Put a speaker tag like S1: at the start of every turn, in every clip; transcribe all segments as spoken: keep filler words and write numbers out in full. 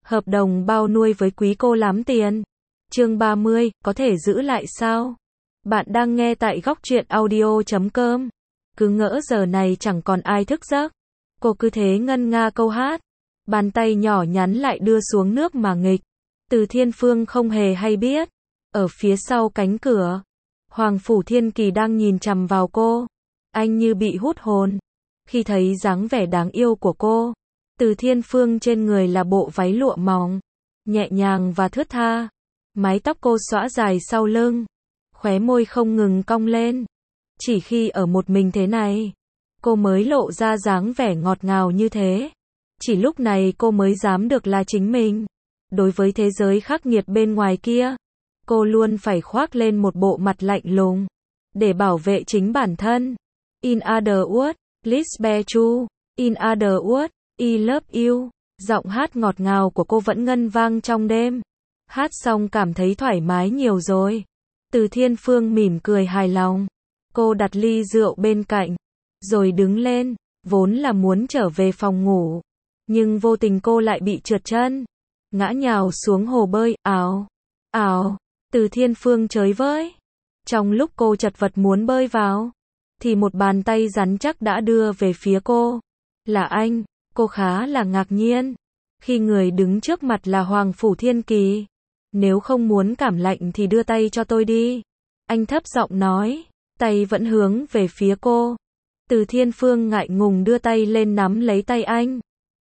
S1: Hợp đồng bao nuôi với quý cô lắm tiền. Chương ba mươi, có thể giữ lại sao? Bạn đang nghe tại góc truyện audio chấm com. Cứ ngỡ giờ này chẳng còn ai thức giấc. Cô cứ thế ngân nga câu hát. Bàn tay nhỏ nhắn lại đưa xuống nước mà nghịch. Từ Thiên Phương không hề hay biết. Ở phía sau cánh cửa, Hoàng Phủ Thiên Kỳ đang nhìn chằm vào cô. Anh như bị hút hồn. Khi thấy dáng vẻ đáng yêu của cô, Từ Thiên Phương trên người là bộ váy lụa mỏng, nhẹ nhàng và thướt tha. Mái tóc cô xõa dài sau lưng, khóe môi không ngừng cong lên. Chỉ khi ở một mình thế này, cô mới lộ ra dáng vẻ ngọt ngào như thế. Chỉ lúc này cô mới dám được là chính mình. Đối với thế giới khắc nghiệt bên ngoài kia, cô luôn phải khoác lên một bộ mặt lạnh lùng, để bảo vệ chính bản thân. In other words, please be true. In other words, I love you. Giọng hát ngọt ngào của cô vẫn ngân vang trong đêm. Hát xong cảm thấy thoải mái nhiều rồi. Từ Thiên Phương mỉm cười hài lòng. Cô đặt ly rượu bên cạnh, rồi đứng lên, vốn là muốn trở về phòng ngủ. Nhưng vô tình cô lại bị trượt chân, ngã nhào xuống hồ bơi, ào, ào. Từ Thiên Phương chới với. Trong lúc cô chật vật muốn bơi vào, thì một bàn tay rắn chắc đã đưa về phía cô. Là anh. Cô khá là ngạc nhiên, khi người đứng trước mặt là Hoàng Phủ Thiên Kỳ. Nếu không muốn cảm lạnh thì đưa tay cho tôi đi. Anh thấp giọng nói, tay vẫn hướng về phía cô. Từ Thiên Phương ngại ngùng đưa tay lên nắm lấy tay anh.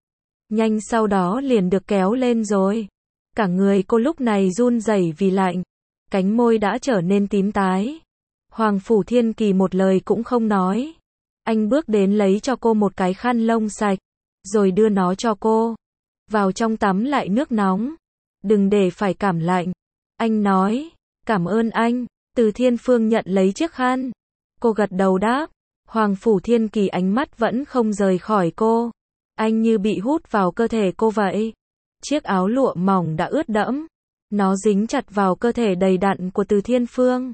S1: Nhanh sau đó liền được kéo lên rồi. Cả người cô lúc này run rẩy vì lạnh. Cánh môi đã trở nên tím tái. Hoàng Phủ Thiên Kỳ một lời cũng không nói. Anh bước đến lấy cho cô một cái khăn lông sạch, rồi đưa nó cho cô. Vào trong tắm lại nước nóng. Đừng để phải cảm lạnh. Anh nói, cảm ơn anh. Từ Thiên Phương nhận lấy chiếc khăn. Cô gật đầu đáp. Hoàng Phủ Thiên Kỳ ánh mắt vẫn không rời khỏi cô. Anh như bị hút vào cơ thể cô vậy. Chiếc áo lụa mỏng đã ướt đẫm. Nó dính chặt vào cơ thể đầy đặn của Từ Thiên Phương.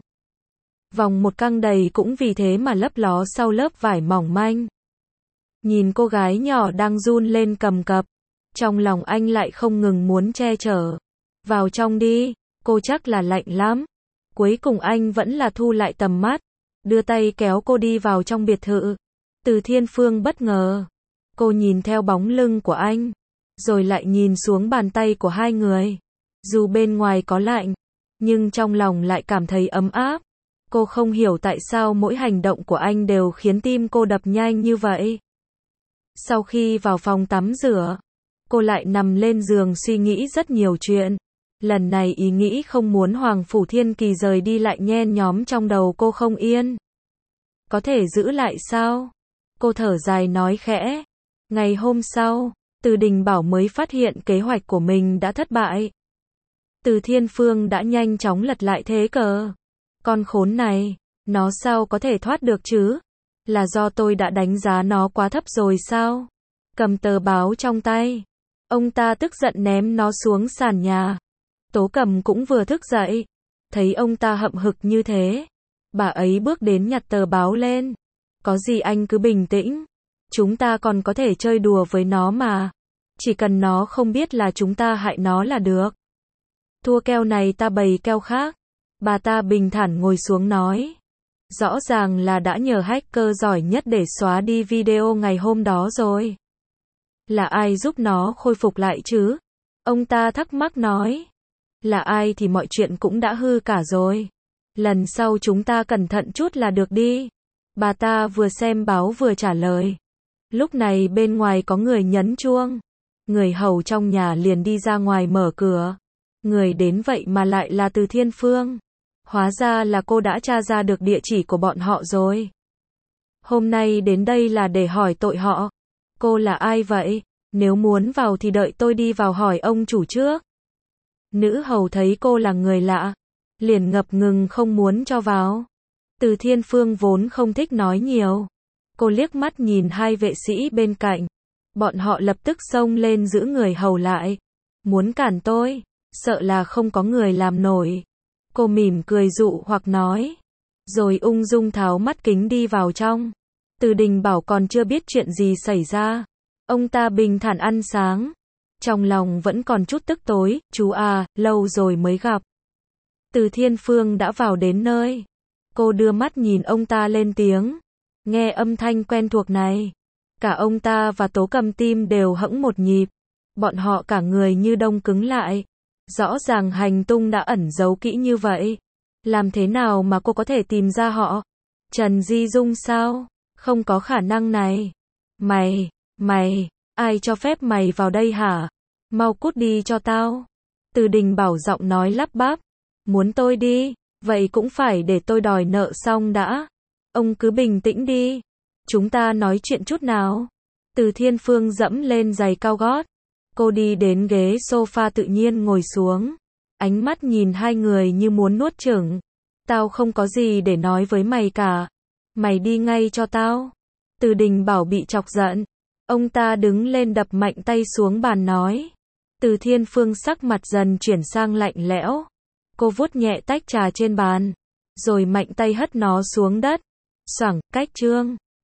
S1: Vòng một căng đầy cũng vì thế mà lấp ló sau lớp vải mỏng manh. Nhìn cô gái nhỏ đang run lên cầm cập, trong lòng anh lại không ngừng muốn che chở. Vào trong đi, cô chắc là lạnh lắm. Cuối cùng anh vẫn là thu lại tầm mắt, đưa tay kéo cô đi vào trong biệt thự. Từ Thiên Phương bất ngờ. Cô nhìn theo bóng lưng của anh, rồi lại nhìn xuống bàn tay của hai người. Dù bên ngoài có lạnh, nhưng trong lòng lại cảm thấy ấm áp. Cô không hiểu tại sao mỗi hành động của anh đều khiến tim cô đập nhanh như vậy. Sau khi vào phòng tắm rửa, cô lại nằm lên giường suy nghĩ rất nhiều chuyện. Lần này ý nghĩ không muốn Hoàng Phủ Thiên Kỳ rời đi lại nhen nhóm trong đầu cô không yên. Có thể giữ lại sao? Cô thở dài nói khẽ. Ngày hôm sau, Từ Đình Bảo mới phát hiện kế hoạch của mình đã thất bại. Từ Thiên Phương đã nhanh chóng lật lại thế cờ. Con khốn này, nó sao có thể thoát được chứ? Là do tôi đã đánh giá nó quá thấp rồi sao? Cầm tờ báo trong tay, ông ta tức giận ném nó xuống sàn nhà. Tố Cầm cũng vừa thức dậy, thấy ông ta hậm hực như thế, bà ấy bước đến nhặt tờ báo lên. Có gì anh cứ bình tĩnh, chúng ta còn có thể chơi đùa với nó mà. Chỉ cần nó không biết là chúng ta hại nó là được. Thua keo này ta bày keo khác. Bà ta bình thản ngồi xuống nói. Rõ ràng là đã nhờ hacker giỏi nhất để xóa đi video ngày hôm đó rồi. Là ai giúp nó khôi phục lại chứ? Ông ta thắc mắc nói. Là ai thì mọi chuyện cũng đã hư cả rồi. Lần sau chúng ta cẩn thận chút là được đi. Bà ta vừa xem báo vừa trả lời. Lúc này bên ngoài có người nhấn chuông. Người hầu trong nhà liền đi ra ngoài mở cửa. Người đến vậy mà lại là Từ Thiên Phương. Hóa ra là cô đã tra ra được địa chỉ của bọn họ rồi. Hôm nay đến đây là để hỏi tội họ. Cô là ai vậy? Nếu muốn vào thì đợi tôi đi vào hỏi ông chủ trước. Nữ hầu thấy cô là người lạ, liền ngập ngừng không muốn cho vào. Từ Thiên Phương vốn không thích nói nhiều. Cô liếc mắt nhìn hai vệ sĩ bên cạnh. Bọn họ lập tức xông lên giữ người hầu lại. Muốn cản tôi, sợ là không có người làm nổi. Cô mỉm cười dụ hoặc nói, rồi ung dung tháo mắt kính đi vào trong. Từ Đình Bảo còn chưa biết chuyện gì xảy ra. Ông ta bình thản ăn sáng. trong lòng vẫn còn chút tức tối, chú à, lâu rồi mới gặp. Từ Thiên Phương đã vào đến nơi. Cô đưa mắt nhìn ông ta lên tiếng. Nghe âm thanh quen thuộc này. Cả ông ta và Tố Cầm tim đều hẫng một nhịp. Bọn họ cả người như đông cứng lại. Rõ ràng hành tung đã ẩn giấu kỹ như vậy. Làm thế nào mà cô có thể tìm ra họ? Trần Di Dung sao? Không có khả năng này. Mày, mày, ai cho phép mày vào đây hả? Mau cút đi cho tao. Từ Đình Bảo giọng nói lắp bắp. Muốn tôi đi, vậy cũng phải để tôi đòi nợ xong đã. Ông cứ bình tĩnh đi. Chúng ta nói chuyện chút nào. Từ Thiên Phương dẫm lên giày cao gót. Cô đi đến ghế sofa tự nhiên ngồi xuống. Ánh mắt nhìn hai người như muốn nuốt chửng. Tao không có gì để nói với mày cả. Mày đi ngay cho tao. Từ Đình Bảo bị chọc giận. Ông ta đứng lên đập mạnh tay xuống bàn nói. Từ Thiên Phương sắc mặt dần chuyển sang lạnh lẽo. Cô vuốt nhẹ tách trà trên bàn. Rồi mạnh tay hất nó xuống đất. Xoảng, cách trương.